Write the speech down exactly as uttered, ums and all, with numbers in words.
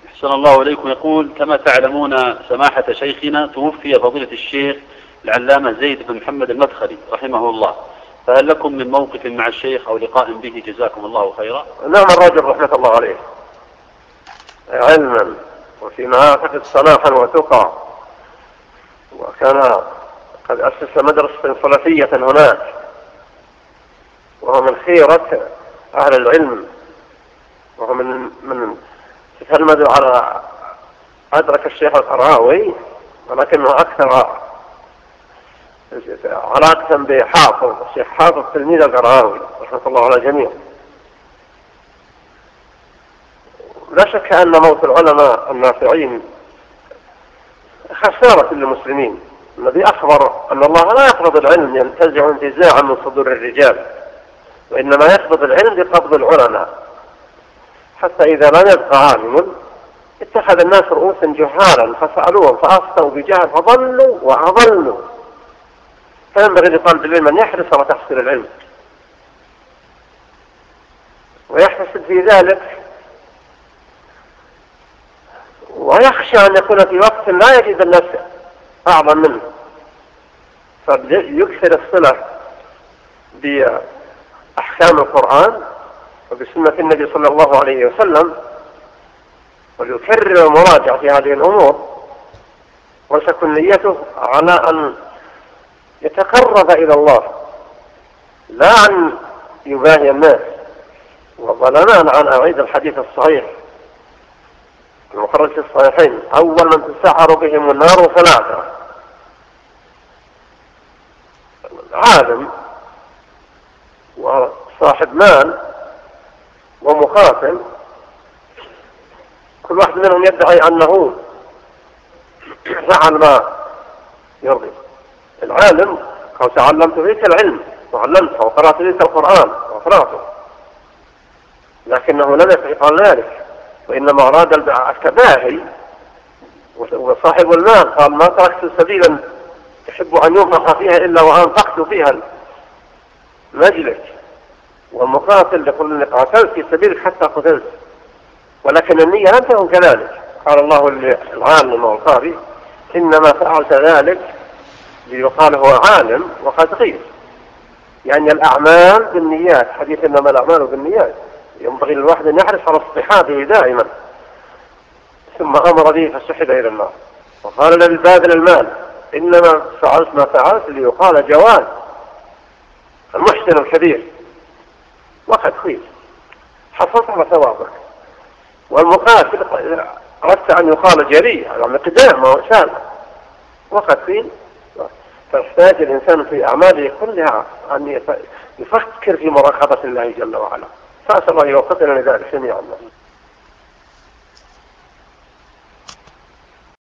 أحسن الله إليكم. يقول: كما تعلمون سماحة شيخنا توفي فضيلة الشيخ العلامة زيد بن محمد المدخلي رحمه الله، فهل لكم من موقف مع الشيخ أو لقاء به جزاكم الله خيرا؟ نعم، الرجل رحمة الله عليه علما وفيما أعتقد صلاحا وتقى، وكان قد أسس مدرسة صلافية هناك، وهو من خيرة أهل العلم، وهو من من تتلمذ على أدرك الشيخ القرآوي، ولكنه أكثر علاقة بحافظ الشيخ حافظ تلميذ القرآوي رحمة الله على الجميع. لا شك أن موت العلماء النافعين خسارة للمسلمين. الذي أخبر أن الله لا يقبض العلم ينتزع انتزاعا من صدور الرجال، وإنما يقبض العلم بقبض العلماء، حتى إذا لم يبقى عالم اتخذ الناس رؤوسا جهالا فسألوهم فأفتوا بجهل فضلوا وأضلوا. فينبغي لطالب العلم أن يحرص على تحصيل العلم، ويحتسب في ذلك، ويخشى أن يكون في وقت لا يجد الناس أعظم منه، فيكثر الصلة بأحكام القرآن وبسنة النبي صلى الله عليه وسلم، ويكرر المراجعة في هذه الأمور، وتكون نيته على أن يتقرب إلى الله لا أن يباهي الناس. وظلمان عن أعيد الحديث الصحيح المخرج في الصحيحين: أول من تسعر بهم النار ثلاثة: عالم، وصاحب مال، ومقاتل، كل واحد منهم يدعي أنه فعل ما يرضي. العالم قال: تعلمت فيك العلم وعلمته وقرأت فيك القرآن وقرأته، لكنه لم يفعل ذلك، وإنما أراد التباهي. وصاحب المال قال: ما تركت سبيلا يحب أن ينفق فيها إلا وأنفقت فيها مجلس. والمقاتل يقول: إني قاتلت في سبيلك حتى قتلت، ولكن النية لم تكن كذلك. قال الله للعالم والقارئ: إنما فعلت ذلك ليقال هو عالم وقد قيل. يعني الأعمال بالنيات، حديث إنما الأعمال بالنيات، ينبغي للواحد أن يحرص على اصطحابه دائما. ثم أمر به فسحب إلى النار، وقال للباذل المال: إنما فعلت ما فعلت ليقال جواد المحسن الكبير وقد قيل. حصلت على ثوابك. والمقاتل أردت أن يقال جريء على مقدام وسالة وقد قيل. فاحتاج الإنسان في أعماله كلها أن يفكر في مراقبة الله جل وعلا. فأسأل الله يوفقنا لذلك جميعا.